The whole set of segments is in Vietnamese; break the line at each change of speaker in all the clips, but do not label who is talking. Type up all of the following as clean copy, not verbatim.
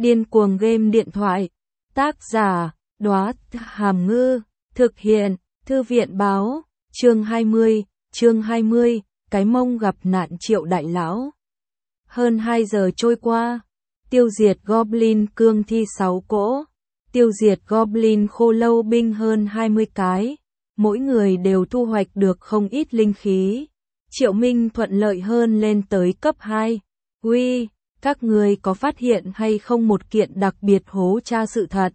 Điên cuồng game điện thoại. Tác giả, Đóa Hàm Ngư. Thực hiện, Thư viện báo. Chương 20, cái mông gặp nạn Triệu đại lão. Hơn 2 giờ trôi qua. Tiêu diệt Goblin cương thi 6 cỗ. Tiêu diệt Goblin khô lâu binh hơn 20 cái. Mỗi người đều thu hoạch được không ít linh khí. Triệu Minh thuận lợi hơn lên tới cấp 2. Uy, các người có phát hiện hay không một kiện đặc biệt hố tra sự thật?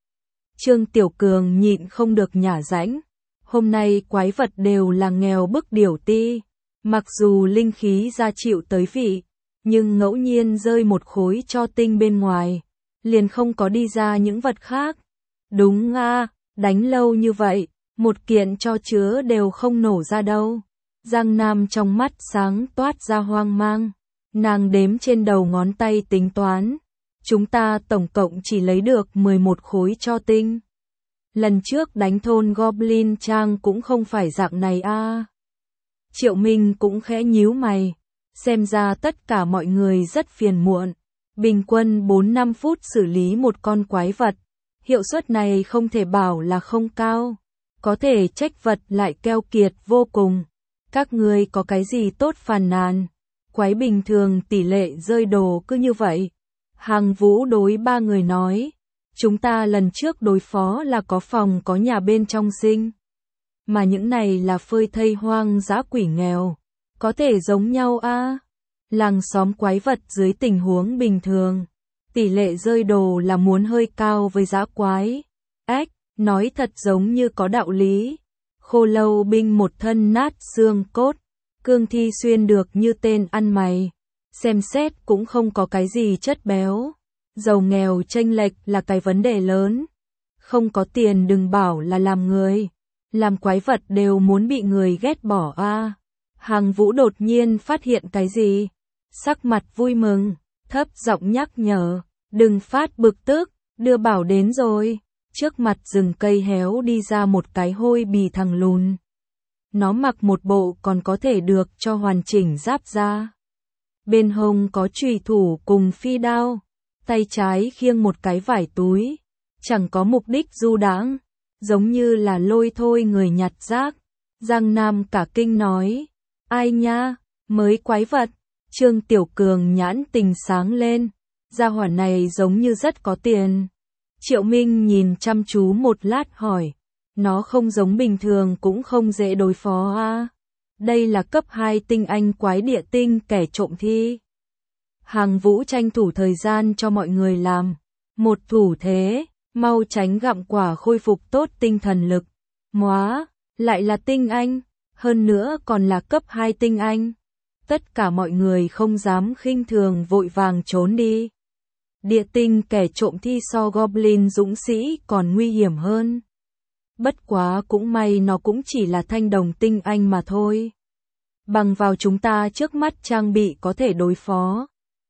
Trương Tiểu Cường nhịn không được nhả rãnh. Hôm nay quái vật đều là nghèo bức điểu ti. Mặc dù linh khí gia chịu tới vị, nhưng ngẫu nhiên rơi một khối cho tinh bên ngoài, liền không có đi ra những vật khác. Đúng a, đánh lâu như vậy, một kiện cho chứa đều không nổ ra đâu. Giang Nam trong mắt sáng toát ra hoang mang. Nàng đếm trên đầu ngón tay tính toán. Chúng ta tổng cộng chỉ lấy được 11 khối cho tinh. Lần trước đánh thôn Goblin Trang cũng không phải dạng này a. Triệu Minh cũng khẽ nhíu mày. Xem ra tất cả mọi người rất phiền muộn. Bình quân 4-5 phút xử lý một con quái vật. Hiệu suất này không thể bảo là không cao. Có thể trách vật lại keo kiệt vô cùng. Các ngươi có cái gì tốt phàn nàn? Quái bình thường tỷ lệ rơi đồ cứ như vậy. Hàng Vũ đối 3 người nói. Chúng ta lần trước đối phó là có phòng có nhà bên trong sinh. Mà những này là phơi thây hoang dã quỷ nghèo. Có thể giống nhau a. Làng xóm quái vật dưới tình huống bình thường. Tỷ lệ rơi đồ là muốn hơi cao với dã quái. Ếch, nói thật giống như có đạo lý. Khô lâu binh một thân nát xương cốt. Cương thi xuyên được như tên ăn mày. Xem xét cũng không có cái gì chất béo. Giàu nghèo chênh lệch là cái vấn đề lớn. Không có tiền đừng bảo là làm người. Làm quái vật đều muốn bị người ghét bỏ a. Hàng Vũ đột nhiên phát hiện cái gì. Sắc mặt vui mừng, thấp giọng nhắc nhở. Đừng phát bực tức, đưa bảo đến rồi. Trước mặt rừng cây héo đi ra một cái hôi bì thằng lùn. Nó mặc một bộ còn có thể được cho hoàn chỉnh giáp da. Bên hông có chùy thủ cùng phi đao. Tay trái khiêng một cái vải túi. Chẳng có mục đích du đãng, giống như là lôi thôi người nhặt rác. Giang Nam cả kinh nói. Ai nha, mới quái vật. Trương Tiểu Cường nhãn tình sáng lên. Gia hỏa này giống như rất có tiền. Triệu Minh nhìn chăm chú một lát hỏi. Nó không giống bình thường cũng không dễ đối phó a. Đây là cấp 2 tinh anh quái địa tinh kẻ trộm thi. Hàng Vũ tranh thủ thời gian cho mọi người làm. Một thủ thế, mau tránh gặm quả khôi phục tốt tinh thần lực. Móa, lại là tinh anh, hơn nữa còn là cấp 2 tinh anh. Tất cả mọi người không dám khinh thường vội vàng trốn đi. Địa tinh kẻ trộm thi so Goblin dũng sĩ còn nguy hiểm hơn. Bất quá cũng may nó cũng chỉ là thanh đồng tinh anh mà thôi. Bằng vào chúng ta trước mắt trang bị có thể đối phó.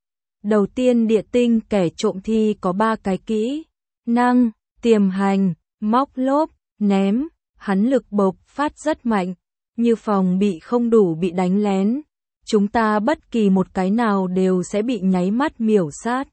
Đầu tiên địa tinh kẻ trộm thi có 3 cái kỹ năng, tiềm hành, móc lốp, ném. Hắn lực bộc phát rất mạnh, như phòng bị không đủ bị đánh lén. Chúng ta bất kỳ một cái nào đều sẽ bị nháy mắt miểu sát.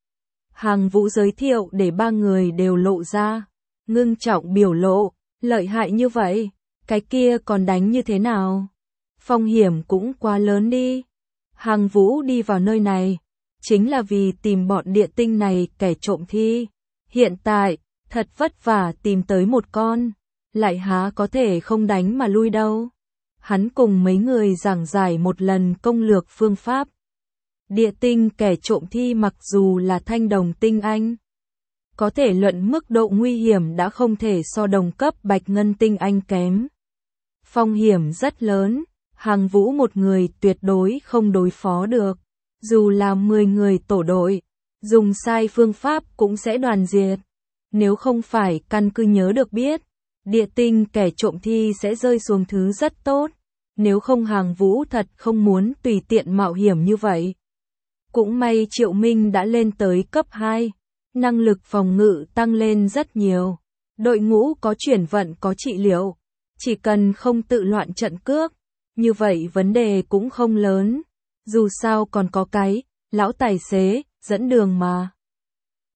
Hàng Vũ giới thiệu để 3 người đều lộ ra. Ngưng trọng biểu lộ, lợi hại như vậy, cái kia còn đánh như thế nào? Phong hiểm cũng quá lớn đi. Hàng Vũ đi vào nơi này, chính là vì tìm bọn địa tinh này kẻ trộm thi. Hiện tại, thật vất vả tìm tới một con, lại há có thể không đánh mà lui đâu. Hắn cùng mấy người giảng giải một lần công lược phương pháp. Địa tinh kẻ trộm thi mặc dù là thanh đồng tinh anh, có thể luận mức độ nguy hiểm đã không thể so đồng cấp bạch ngân tinh anh kém. Phong hiểm rất lớn, Hàng Vũ một người tuyệt đối không đối phó được. Dù là 10 người tổ đội, dùng sai phương pháp cũng sẽ đoàn diệt. Nếu không phải căn cứ nhớ được biết, địa tinh kẻ trộm thi sẽ rơi xuống thứ rất tốt. Nếu không Hàng Vũ thật không muốn tùy tiện mạo hiểm như vậy. Cũng may Triệu Minh đã lên tới cấp 2. Năng lực phòng ngự tăng lên rất nhiều. Đội ngũ có chuyển vận có trị liệu. Chỉ cần không tự loạn trận cước. Như vậy vấn đề cũng không lớn. Dù sao còn có cái lão tài xế dẫn đường mà.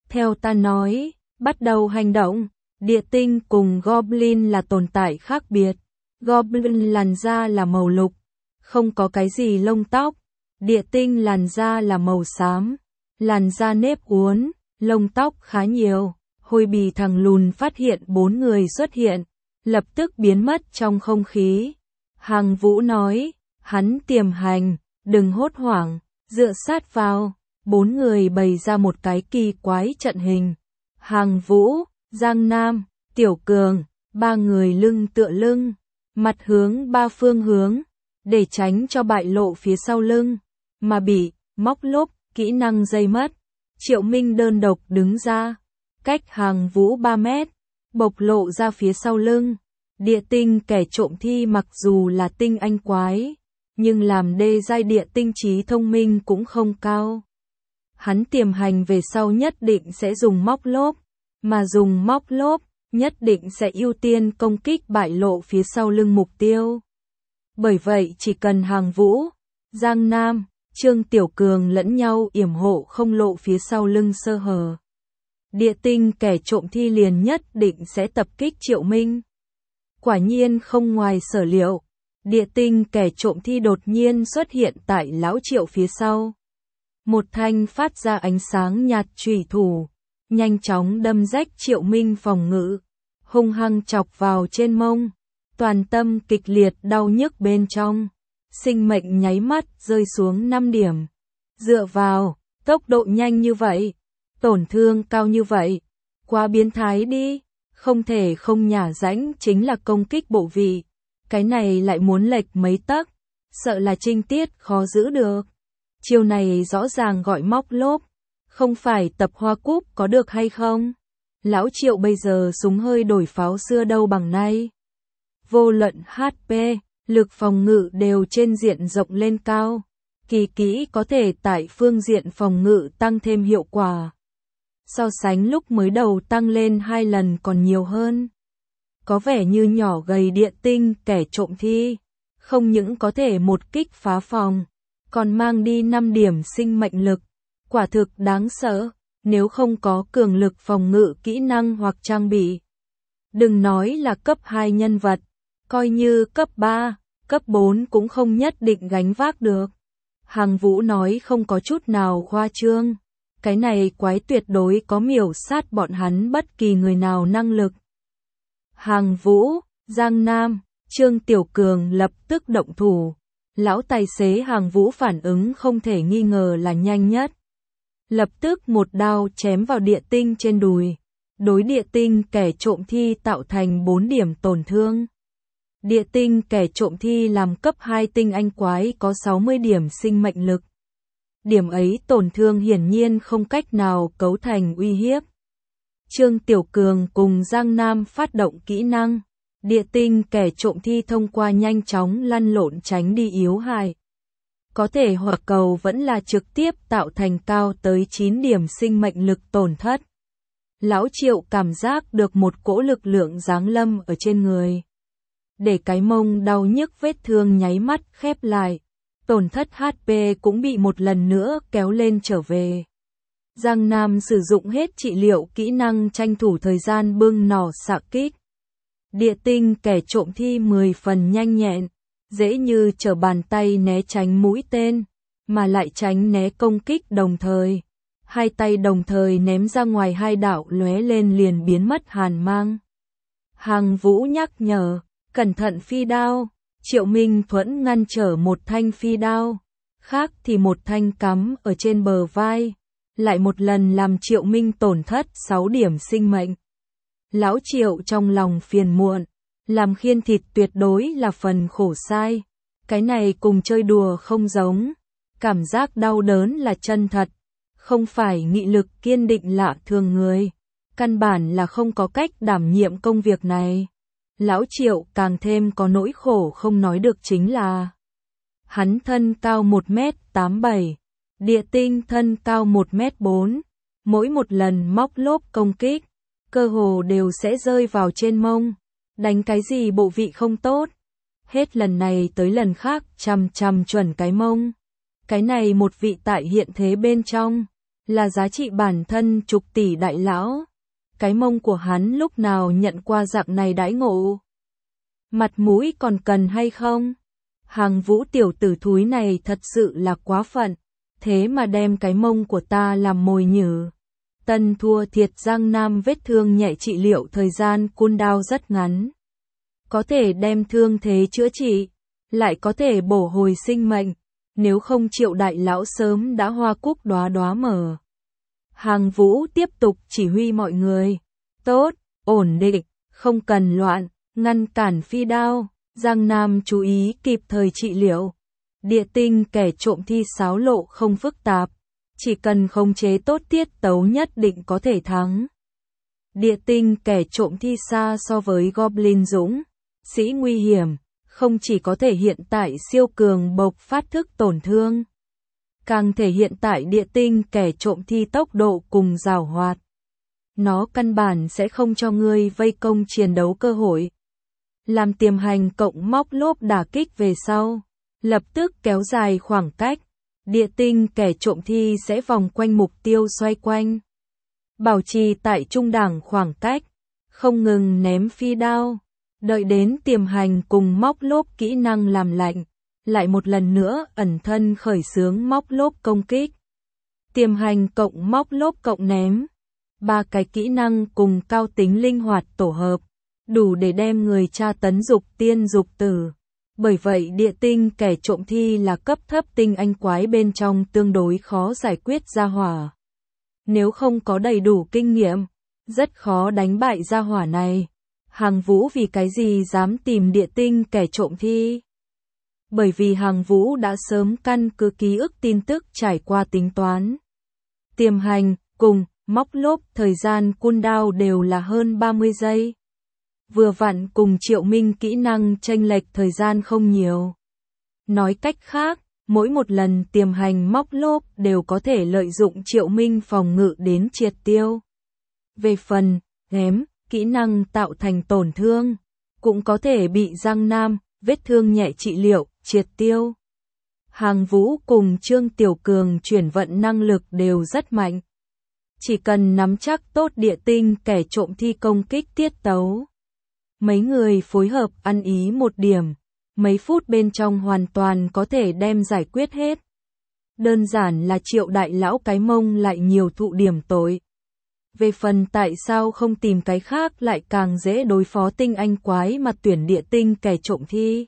Theo ta nói, bắt đầu hành động. Địa tinh cùng Goblin là tồn tại khác biệt. Goblin làn da là màu lục, không có cái gì lông tóc. Địa tinh làn da là màu xám, làn da nếp uốn, lông tóc khá nhiều. Hôi bì thằng lùn phát hiện 4 người xuất hiện, lập tức biến mất trong không khí. Hàng Vũ nói, hắn tiềm hành, đừng hốt hoảng, dựa sát vào. 4 người bày ra một cái kỳ quái trận hình. Hàng Vũ, Giang Nam, Tiểu Cường, 3 người lưng tựa lưng, mặt hướng 3 phương hướng, để tránh cho bại lộ phía sau lưng, mà bị móc lốp, kỹ năng dây mất. Triệu Minh đơn độc đứng ra, cách Hàng Vũ 3 mét, bộc lộ ra phía sau lưng. Địa tinh kẻ trộm thi mặc dù là tinh anh quái, nhưng làm đê giai địa tinh trí thông minh cũng không cao. Hắn tiềm hành về sau nhất định sẽ dùng móc lốp, mà dùng móc lốp nhất định sẽ ưu tiên công kích bại lộ phía sau lưng mục tiêu. Bởi vậy chỉ cần Hàng Vũ, Giang Nam, Trương Tiểu Cường lẫn nhau yểm hộ không lộ phía sau lưng sơ hở, địa tinh kẻ trộm thi liền nhất định sẽ tập kích Triệu Minh. Quả nhiên không ngoài sở liệu, địa tinh kẻ trộm thi đột nhiên xuất hiện tại lão Triệu phía sau. Một thanh phát ra ánh sáng nhạt chủy thủ, nhanh chóng đâm rách Triệu Minh phòng ngự, hung hăng chọc vào trên mông, toàn tâm kịch liệt đau nhức bên trong, sinh mệnh nháy mắt rơi xuống 5 điểm. Dựa vào, tốc độ nhanh như vậy, tổn thương cao như vậy, quá biến thái đi, không thể không nhả rãnh chính là công kích bộ vị, cái này lại muốn lệch mấy tấc, sợ là trinh tiết khó giữ được. Chiêu này rõ ràng gọi móc lốp, không phải tập hoa cúp có được hay không? Lão Triệu bây giờ súng hơi đổi pháo xưa đâu bằng nay. Vô luận HP, lực phòng ngự đều trên diện rộng lên cao. Kỳ kỹ có thể tại phương diện phòng ngự tăng thêm hiệu quả. So sánh lúc mới đầu tăng lên 2 lần còn nhiều hơn. Có vẻ như nhỏ gầy địa tinh kẻ trộm thi, không những có thể một kích phá phòng, còn mang đi 5 điểm sinh mệnh lực. Quả thực đáng sợ, nếu không có cường lực phòng ngự kỹ năng hoặc trang bị. Đừng nói là cấp 2 nhân vật, coi như cấp 3, cấp 4 cũng không nhất định gánh vác được. Hàng Vũ nói không có chút nào khoa trương. Cái này quái tuyệt đối có miểu sát bọn hắn bất kỳ người nào năng lực. Hàng Vũ, Giang Nam, Trương Tiểu Cường lập tức động thủ. Lão tài xế Hàng Vũ phản ứng không thể nghi ngờ là nhanh nhất. Lập tức một đao chém vào địa tinh trên đùi. Đối địa tinh kẻ trộm thi tạo thành 4 điểm tổn thương. Địa tinh kẻ trộm thi làm cấp 2 tinh anh quái có 60 điểm sinh mệnh lực. Điểm ấy tổn thương hiển nhiên không cách nào cấu thành uy hiếp. Trương Tiểu Cường cùng Giang Nam phát động kỹ năng. Địa tinh kẻ trộm thi thông qua nhanh chóng lăn lộn tránh đi yếu hại. Có thể hoặc cầu vẫn là trực tiếp tạo thành cao tới 9 điểm sinh mệnh lực tổn thất. Lão Triệu cảm giác được một cỗ lực lượng giáng lâm ở trên người. Để cái mông đau nhức vết thương nháy mắt khép lại. Tổn thất HP cũng bị một lần nữa kéo lên trở về. Giang Nam sử dụng hết trị liệu kỹ năng tranh thủ thời gian bưng nỏ xạ kích. Địa tinh kẻ trộm thi 10 phần nhanh nhẹn, dễ như trở bàn tay né tránh mũi tên, mà lại tránh né công kích đồng thời. Hai tay đồng thời ném ra ngoài 2 đạo lóe lên liền biến mất hàn mang. Hàng Vũ nhắc nhở, cẩn thận phi đao. Triệu Minh thuẫn ngăn trở một thanh phi đao, khác thì một thanh cắm ở trên bờ vai, lại một lần làm Triệu Minh tổn thất 6 điểm sinh mệnh. Lão Triệu trong lòng phiền muộn, làm khiên thịt tuyệt đối là phần khổ sai, cái này cùng chơi đùa không giống, cảm giác đau đớn là chân thật, không phải nghị lực kiên định lạ thường người, căn bản là không có cách đảm nhiệm công việc này. Lão Triệu càng thêm có nỗi khổ không nói được chính là hắn thân cao 1m87, địa tinh thân cao 1m4, mỗi một lần móc lốp công kích, cơ hồ đều sẽ rơi vào trên mông, đánh cái gì bộ vị không tốt, hết lần này tới lần khác chằm chằm chuẩn cái mông. Cái này một vị tại hiện thế bên trong, là giá trị bản thân chục tỷ đại lão. Cái mông của hắn lúc nào nhận qua dạng này đãi ngộ. Mặt mũi còn cần hay không? Hàng Vũ tiểu tử thúi này thật sự là quá phận, thế mà đem cái mông của ta làm mồi nhử. Tân thua thiệt Giang Nam vết thương nhẹ trị liệu thời gian cooldown rất ngắn. Có thể đem thương thế chữa trị, lại có thể bổ hồi sinh mệnh, nếu không Triệu đại lão sớm đã hoa cúc đóa đóa mở. Hàng Vũ tiếp tục chỉ huy mọi người. Tốt, ổn định, không cần loạn, ngăn cản phi đao. Giang Nam chú ý kịp thời trị liệu. Địa tinh kẻ trộm thi xáo lộ không phức tạp, chỉ cần khống chế tốt tiết tấu nhất định có thể thắng. Địa tinh kẻ trộm thi xa so với Goblin dũng sĩ nguy hiểm, không chỉ có thể hiện tại siêu cường bộc phát thức tổn thương, càng thể hiện tại địa tinh kẻ trộm thi tốc độ cùng giàu hoạt. Nó căn bản sẽ không cho ngươi vây công chiến đấu cơ hội. Làm tiềm hành cộng móc lốp đả kích về sau, lập tức kéo dài khoảng cách, địa tinh kẻ trộm thi sẽ vòng quanh mục tiêu xoay quanh. Bảo trì tại trung đẳng khoảng cách, không ngừng ném phi đao, đợi đến tiềm hành cùng móc lốp kỹ năng làm lạnh, lại một lần nữa ẩn thân khởi xướng móc lốp công kích. Tiềm hành cộng móc lốp cộng ném, ba cái kỹ năng cùng cao tính linh hoạt tổ hợp, đủ để đem người tra tấn dục tiên dục tử. Bởi vậy địa tinh kẻ trộm thi là cấp thấp tinh anh quái bên trong tương đối khó giải quyết gia hỏa. Nếu không có đầy đủ kinh nghiệm, rất khó đánh bại gia hỏa này. Hàng Vũ vì cái gì dám tìm địa tinh kẻ trộm thi? Bởi vì Hàng Vũ đã sớm căn cứ ký ức tin tức trải qua tính toán. Tiềm hành, cùng, móc lốp thời gian cooldown đều là hơn 30 giây. Vừa vặn cùng Triệu Minh kỹ năng chênh lệch thời gian không nhiều. Nói cách khác, mỗi một lần tiềm hành móc lốp đều có thể lợi dụng Triệu Minh phòng ngự đến triệt tiêu. Về phần, ghém, kỹ năng tạo thành tổn thương, cũng có thể bị Giang Nam, vết thương nhẹ trị liệu, triệt tiêu. Hàng Vũ cùng Trương Tiểu Cường chuyển vận năng lực đều rất mạnh. Chỉ cần nắm chắc tốt địa tinh kẻ trộm thi công kích tiết tấu. Mấy người phối hợp ăn ý một điểm, mấy phút bên trong hoàn toàn có thể đem giải quyết hết. Đơn giản là Triệu đại lão cái mông lại nhiều thụ điểm tội. Về phần tại sao không tìm cái khác lại càng dễ đối phó tinh anh quái mà tuyển địa tinh kẻ trộm thi.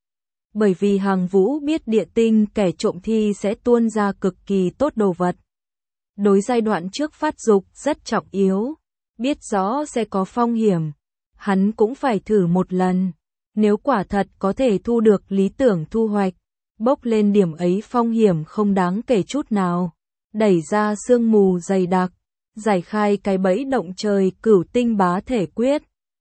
Bởi vì Hàng Vũ biết địa tinh kẻ trộm thi sẽ tuôn ra cực kỳ tốt đồ vật. Đối giai đoạn trước phát dục rất trọng yếu, biết rõ sẽ có phong hiểm. Hắn cũng phải thử một lần, nếu quả thật có thể thu được lý tưởng thu hoạch, bốc lên điểm ấy phong hiểm không đáng kể chút nào, đẩy ra sương mù dày đặc, giải khai cái bẫy động trời cửu tinh bá thể quyết.